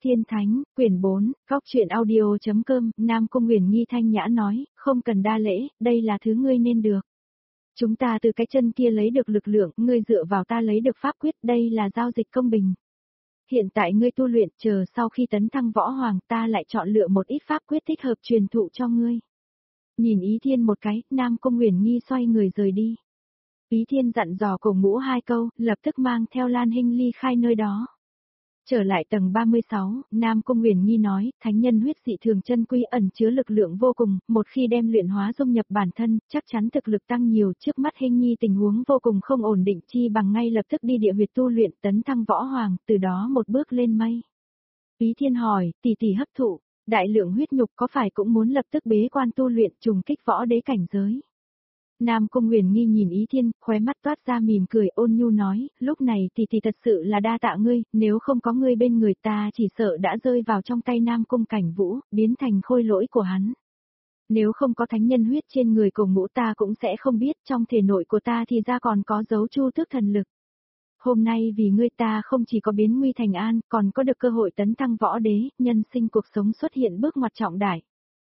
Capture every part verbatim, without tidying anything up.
Tiên Thánh, quyển bốn, góc truyện audio.com, Nam Cung Huyền Nghi thanh nhã nói, không cần đa lễ, đây là thứ ngươi nên được. Chúng ta từ cái chân kia lấy được lực lượng, ngươi dựa vào ta lấy được pháp quyết, đây là giao dịch công bình. Hiện tại ngươi tu luyện, chờ sau khi tấn thăng võ hoàng, ta lại chọn lựa một ít pháp quyết thích hợp truyền thụ cho ngươi. Nhìn Ý Thiên một cái, Nam Cung Huyền Nghi xoay người rời đi. Ý Thiên dặn dò Cổ Ngũ hai câu, lập tức mang theo Lan Hinh ly khai nơi đó. Trở lại tầng ba mươi sáu, Nam Cung Huyền Nghi nói, thánh nhân huyết dị thường chân quý ẩn chứa lực lượng vô cùng, một khi đem luyện hóa dung nhập bản thân, chắc chắn thực lực tăng nhiều. Trước mắt Hinh Nhi tình huống vô cùng không ổn định, chi bằng ngay lập tức đi địa huyệt tu luyện tấn thăng võ hoàng, từ đó một bước lên mây. Ý Thiên hỏi, tỷ tỷ hấp thụ, đại lượng huyết nhục có phải cũng muốn lập tức bế quan tu luyện trùng kích võ đế cảnh giới? Nam Cung Huyền Nghi nhìn Ý Thiên, khóe mắt toát ra mỉm cười ôn nhu nói, lúc này tỷ tỷ thật sự là đa tạ ngươi, nếu không có ngươi bên người ta chỉ sợ đã rơi vào trong tay Nam Cung Cảnh Vũ, biến thành khôi lỗi của hắn. Nếu không có thánh nhân huyết trên người Cổ Ngũ ta cũng sẽ không biết trong thể nội của ta thì ra còn có dấu chu tước thần lực. Hôm nay vì ngươi ta không chỉ có biến nguy thành an, còn có được cơ hội tấn thăng võ đế, nhân sinh cuộc sống xuất hiện bước ngoặt trọng đại.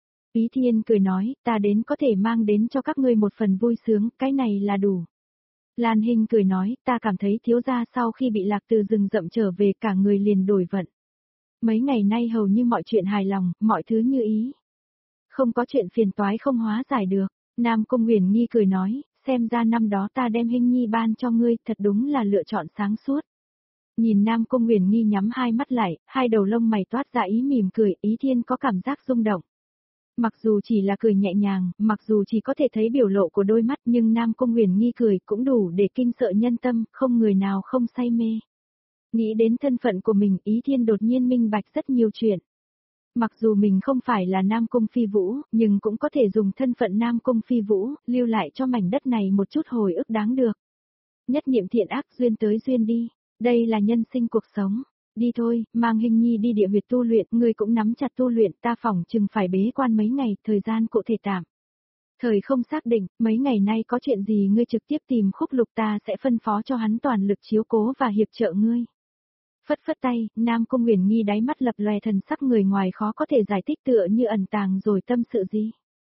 Ý Thiên cười nói, ta đến có thể mang đến cho các ngươi một phần vui sướng, cái này là đủ. Lan Hinh cười nói, ta cảm thấy thiếu gia sau khi bị lạc từ rừng rậm trở về cả người liền đổi vận. Mấy ngày nay hầu như mọi chuyện hài lòng, mọi thứ như ý. Không có chuyện phiền toái không hóa giải được. Nam Cung Huyền Nghi cười nói, xem ra năm đó ta đem Hinh Nhi ban cho ngươi, thật đúng là lựa chọn sáng suốt. Nhìn Nam Cung Huyền Nghi nhắm hai mắt lại, hai đầu lông mày toát ra ý mỉm cười, Ý Thiên có cảm giác rung động. Mặc dù chỉ là cười nhẹ nhàng, mặc dù chỉ có thể thấy biểu lộ của đôi mắt nhưng Nam Cung Huyền Nghi cười cũng đủ để kinh sợ nhân tâm, không người nào không say mê. Nghĩ đến thân phận của mình, Ý Thiên đột nhiên minh bạch rất nhiều chuyện. Mặc dù mình không phải là Nam Cung Phi Vũ, nhưng cũng có thể dùng thân phận Nam Cung Phi Vũ, lưu lại cho mảnh đất này một chút hồi ức đáng được. Nhất niệm thiện ác duyên tới duyên đi, đây là nhân sinh cuộc sống. Đi thôi, mang Hinh Nhi đi địa huyệt tu luyện, ngươi cũng nắm chặt tu luyện, ta phỏng chừng phải bế quan mấy ngày, thời gian cụ thể tạm. Thời không xác định, mấy ngày nay có chuyện gì ngươi trực tiếp tìm Khúc Lục ta sẽ phân phó cho hắn toàn lực chiếu cố và hiệp trợ ngươi. Phất phất tay, Nam Cung Huyền Nghi đáy mắt lập lòe thần sắc người ngoài khó có thể giải thích tựa như ẩn tàng rồi tâm sự gì.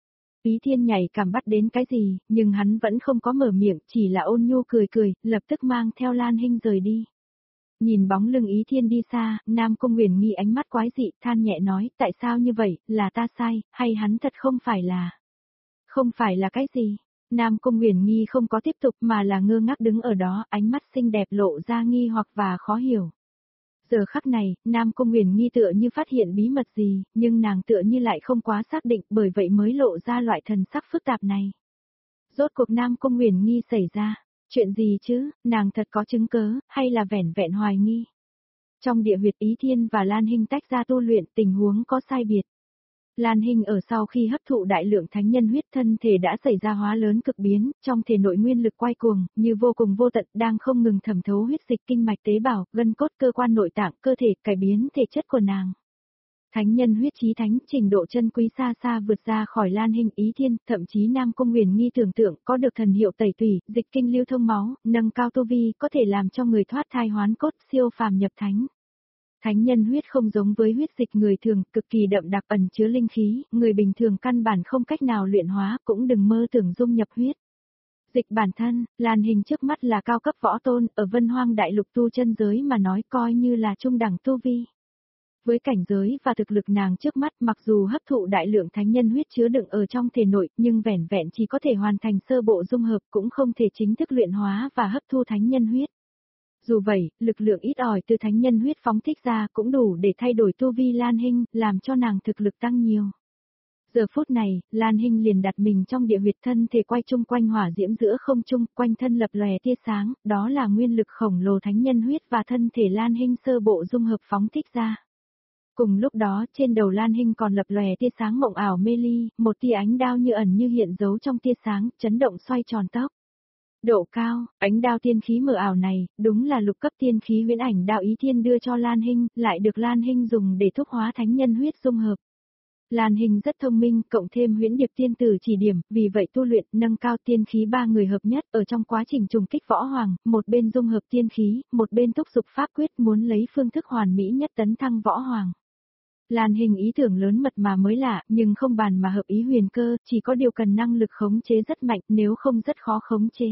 Ý Thiên nhảy cảm bắt đến cái gì, nhưng hắn vẫn không có mở miệng, chỉ là ôn nhu cười cười, lập tức mang theo Lan Hinh rời đi. Nhìn bóng lưng Ý Thiên đi xa, Nam Cung Huyền Nghi ánh mắt quái dị, than nhẹ nói, tại sao như vậy, là ta sai, hay hắn thật không phải là... Không phải là cái gì? Nam Cung Huyền Nghi không có tiếp tục mà là ngơ ngác đứng ở đó, ánh mắt xinh đẹp lộ ra nghi hoặc và khó hiểu. Giờ khắc này, Nam Cung Huyền Nghi tựa như phát hiện bí mật gì, nhưng nàng tựa như lại không quá xác định, bởi vậy mới lộ ra loại thần sắc phức tạp này. Rốt cuộc Nam Cung Huyền Nghi xảy ra. Chuyện gì chứ, nàng thật có chứng cớ, hay là vẻn vẹn hoài nghi? Trong địa huyệt Ý Thiên và Lan Hinh tách ra tu luyện tình huống có sai biệt. Lan Hinh ở sau khi hấp thụ đại lượng thánh nhân huyết thân thể đã xảy ra hóa lớn cực biến, trong thể nội nguyên lực quay cuồng, như vô cùng vô tận đang không ngừng thẩm thấu huyết dịch kinh mạch tế bào, gân cốt cơ quan nội tạng, cơ thể cải biến thể chất của nàng. Thánh nhân huyết chí thánh trình độ chân quý xa xa vượt ra khỏi Lan Hinh Ý Thiên, thậm chí Nam Cung Huyền Nghi tưởng tượng có được thần hiệu tẩy tủy, dịch kinh lưu thông máu, nâng cao tu vi, có thể làm cho người thoát thai hoán cốt, siêu phàm nhập thánh. Thánh nhân huyết không giống với huyết dịch người thường, cực kỳ đậm đặc ẩn chứa linh khí, người bình thường căn bản không cách nào luyện hóa, cũng đừng mơ tưởng dung nhập huyết. Dịch bản thân, Lan Hinh trước mắt là cao cấp võ tôn, ở Vân Hoang đại lục tu chân giới mà nói coi như là trung đẳng tu vi. Với cảnh giới và thực lực nàng trước mắt, mặc dù hấp thụ đại lượng thánh nhân huyết chứa đựng ở trong thể nội, nhưng vẻn vẹn chỉ có thể hoàn thành sơ bộ dung hợp, cũng không thể chính thức luyện hóa và hấp thu thánh nhân huyết. Dù vậy, lực lượng ít ỏi từ thánh nhân huyết phóng thích ra cũng đủ để thay đổi tu vi Lan Hinh, làm cho nàng thực lực tăng nhiều. Giờ phút này, Lan Hinh liền đặt mình trong địa huyệt, thân thể quay chung quanh hỏa diễm giữa không trung, quanh thân lập lòe tia sáng, đó là nguyên lực khổng lồ thánh nhân huyết và thân thể Lan Hinh sơ bộ dung hợp phóng thích ra. Cùng lúc đó, trên đầu Lan Hinh còn lập lòe tia sáng mộng ảo mê ly, một tia ánh đao như ẩn như hiện giấu trong tia sáng, chấn động xoay tròn tóc. Độ cao, ánh đao tiên khí mờ ảo này, đúng là lục cấp tiên khí huyễn ảnh đao Ý Thiên đưa cho Lan Hinh, lại được Lan Hinh dùng để thúc hóa thánh nhân huyết dung hợp. Lan Hinh rất thông minh, cộng thêm huyễn điệp tiên tử chỉ điểm, vì vậy tu luyện nâng cao tiên khí ba người hợp nhất ở trong quá trình trùng kích võ hoàng, một bên dung hợp tiên khí, một bên thúc dục pháp quyết muốn lấy phương thức hoàn mỹ nhất tấn thăng võ hoàng. Lan Hinh ý tưởng lớn mật mà mới lạ, nhưng không bàn mà hợp ý Huyền Cơ, chỉ có điều cần năng lực khống chế rất mạnh, nếu không rất khó khống chế.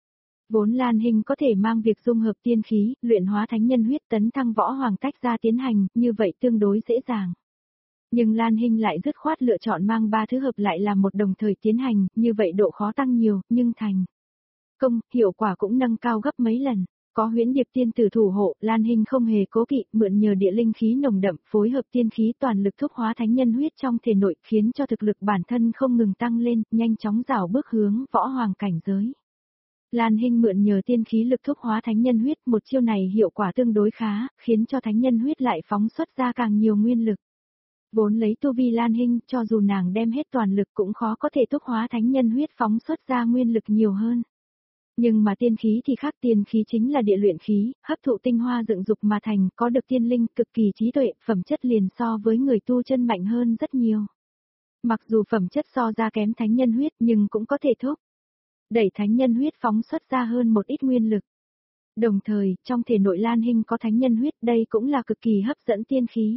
Vốn Lan Hinh có thể mang việc dung hợp tiên khí, luyện hóa thánh nhân huyết tấn thăng võ hoàng tách ra tiến hành, như vậy tương đối dễ dàng. Nhưng Lan Hinh lại dứt khoát lựa chọn mang ba thứ hợp lại làm một đồng thời tiến hành, như vậy độ khó tăng nhiều, nhưng thành công, hiệu quả cũng nâng cao gấp mấy lần. Có huyễn điệp tiên tử thủ hộ, Lan Hinh không hề cố kỵ, mượn nhờ địa linh khí nồng đậm, phối hợp tiên khí toàn lực thúc hóa thánh nhân huyết trong thể nội, khiến cho thực lực bản thân không ngừng tăng lên, nhanh chóng rảo bước hướng võ hoàng cảnh giới. Lan Hinh mượn nhờ tiên khí lực thúc hóa thánh nhân huyết, một chiêu này hiệu quả tương đối khá, khiến cho thánh nhân huyết lại phóng xuất ra càng nhiều nguyên lực. Vốn lấy tu vi Lan Hinh, cho dù nàng đem hết toàn lực cũng khó có thể thúc hóa thánh nhân huyết phóng xuất ra nguyên lực nhiều hơn. Nhưng mà tiên khí thì khác, tiên khí chính là địa luyện khí, hấp thụ tinh hoa dựng dục mà thành, có được tiên linh, cực kỳ trí tuệ, phẩm chất liền so với người tu chân mạnh hơn rất nhiều. Mặc dù phẩm chất so ra kém thánh nhân huyết nhưng cũng có thể thúc đẩy thánh nhân huyết phóng xuất ra hơn một ít nguyên lực. Đồng thời, trong thể nội Lan Hinh có thánh nhân huyết, đây cũng là cực kỳ hấp dẫn tiên khí.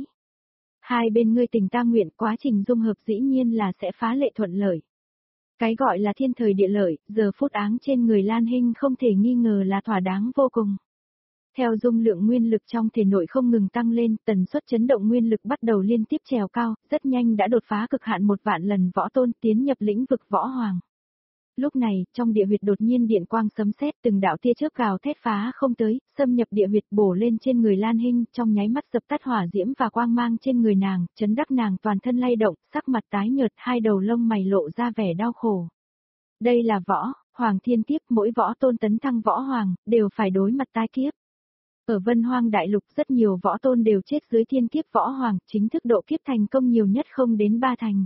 Hai bên ngươi tình ta nguyện, quá trình dung hợp dĩ nhiên là sẽ phá lệ thuận lợi. Cái gọi là thiên thời địa lợi, giờ phút áng trên người Lan Hinh không thể nghi ngờ là thỏa đáng vô cùng. Theo dung lượng nguyên lực trong thể nội không ngừng tăng lên, tần suất chấn động nguyên lực bắt đầu liên tiếp trèo cao, rất nhanh đã đột phá cực hạn một vạn lần võ tôn, tiến nhập lĩnh vực võ hoàng. Lúc này, trong địa huyệt đột nhiên điện quang sấm sét, từng đạo tia chớp gào thét phá không tới, xâm nhập địa huyệt bổ lên trên người Lan Hinh, trong nháy mắt dập tắt hỏa diễm và quang mang trên người nàng, chấn đắc nàng toàn thân lay động, sắc mặt tái nhợt, hai đầu lông mày lộ ra vẻ đau khổ. Đây là võ hoàng thiên kiếp, mỗi võ tôn tấn thăng võ hoàng đều phải đối mặt tai kiếp. Ở Vân Hoang Đại Lục rất nhiều võ tôn đều chết dưới thiên kiếp võ hoàng, chính thức độ kiếp thành công nhiều nhất không đến ba thành.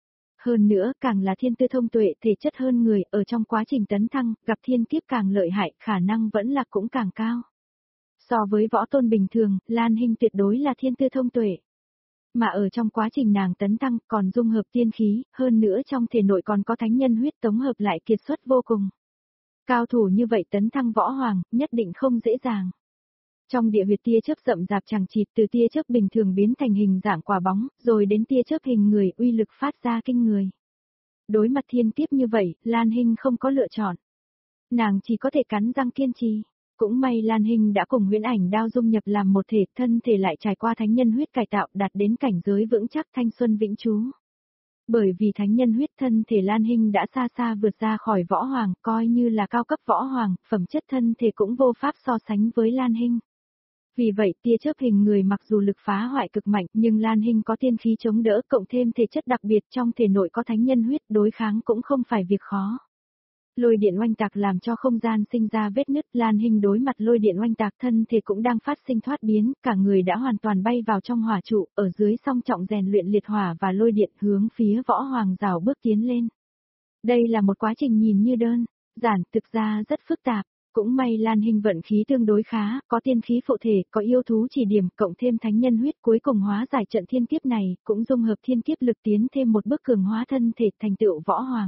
Hơn nữa, càng là thiên tư thông tuệ thể chất hơn người, ở trong quá trình tấn thăng, gặp thiên kiếp càng lợi hại, khả năng vẫn là cũng càng cao. So với võ tôn bình thường, Lan Hinh tuyệt đối là thiên tư thông tuệ. Mà ở trong quá trình nàng tấn thăng, còn dung hợp tiên khí, hơn nữa trong thể nội còn có thánh nhân huyết tống hợp lại kiệt xuất vô cùng. Cao thủ như vậy tấn thăng võ hoàng, nhất định không dễ dàng. Trong địa huyệt tia chớp rậm rạp chằng chịt, từ tia chớp bình thường biến thành hình dạng quả bóng, rồi đến tia chớp hình người, uy lực phát ra kinh người. Đối mặt thiên kiếp như vậy, Lan Hinh không có lựa chọn. Nàng chỉ có thể cắn răng kiên trì. Cũng may Lan Hinh đã cùng huyễn ảnh đao dung nhập làm một thể, thân thể lại trải qua thánh nhân huyết cải tạo, đạt đến cảnh giới vững chắc thanh xuân vĩnh trú. Bởi vì thánh nhân huyết, thân thể Lan Hinh đã xa xa vượt ra khỏi võ hoàng, coi như là cao cấp võ hoàng, phẩm chất thân thể cũng vô pháp so sánh với Lan Hinh. Vì vậy tia chớp hình người mặc dù lực phá hoại cực mạnh, nhưng Lan Hinh có tiên khí chống đỡ, cộng thêm thể chất đặc biệt trong thể nội có thánh nhân huyết, đối kháng cũng không phải việc khó. Lôi điện oanh tạc làm cho không gian sinh ra vết nứt, Lan Hinh đối mặt lôi điện oanh tạc, thân thể cũng đang phát sinh thoát biến, cả người đã hoàn toàn bay vào trong hỏa trụ, ở dưới song trọng rèn luyện liệt hỏa và lôi điện, hướng phía võ hoàng rào bước tiến lên. Đây là một quá trình nhìn như đơn giản, thực ra rất phức tạp. Cũng may Lan Hinh vận khí tương đối khá, có tiên khí phụ thể, có yêu thú chỉ điểm, cộng thêm thánh nhân huyết, cuối cùng hóa giải trận thiên kiếp này, cũng dung hợp thiên kiếp lực tiến thêm một bước cường hóa thân thể, thành tựu võ hoàng.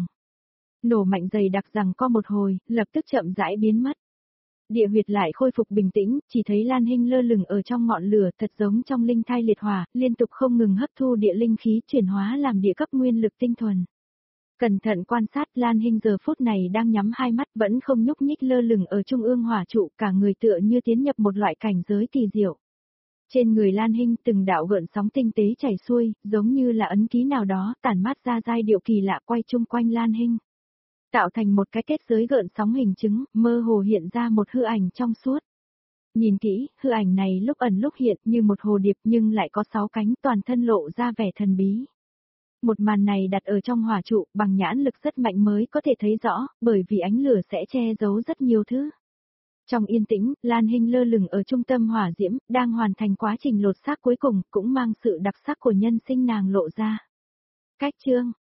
Nổ mạnh dày đặc rằng co một hồi, lập tức chậm rãi biến mất. Địa huyệt lại khôi phục bình tĩnh, chỉ thấy Lan Hinh lơ lửng ở trong ngọn lửa, thật giống trong linh thai liệt hỏa, liên tục không ngừng hấp thu địa linh khí, chuyển hóa làm địa cấp nguyên lực tinh thuần. Cẩn thận quan sát, Lan Hinh giờ phút này đang nhắm hai mắt, vẫn không nhúc nhích, lơ lửng ở trung ương hỏa trụ, cả người tựa như tiến nhập một loại cảnh giới kỳ diệu. Trên người Lan Hinh từng đạo gợn sóng tinh tế chảy xuôi, giống như là ấn ký nào đó, tản mát ra giai điệu kỳ lạ quay chung quanh Lan Hinh. Tạo thành một cái kết giới gợn sóng hình chứng, mơ hồ hiện ra một hư ảnh trong suốt. Nhìn kỹ, hư ảnh này lúc ẩn lúc hiện như một hồ điệp nhưng lại có sáu cánh, toàn thân lộ ra vẻ thần bí. Một màn này đặt ở trong hỏa trụ, bằng nhãn lực rất mạnh mới có thể thấy rõ, bởi vì ánh lửa sẽ che giấu rất nhiều thứ. Trong yên tĩnh, Lan Hinh lơ lửng ở trung tâm hỏa diễm, đang hoàn thành quá trình lột xác cuối cùng, cũng mang sự đặc sắc của nhân sinh nàng lộ ra. Cách chương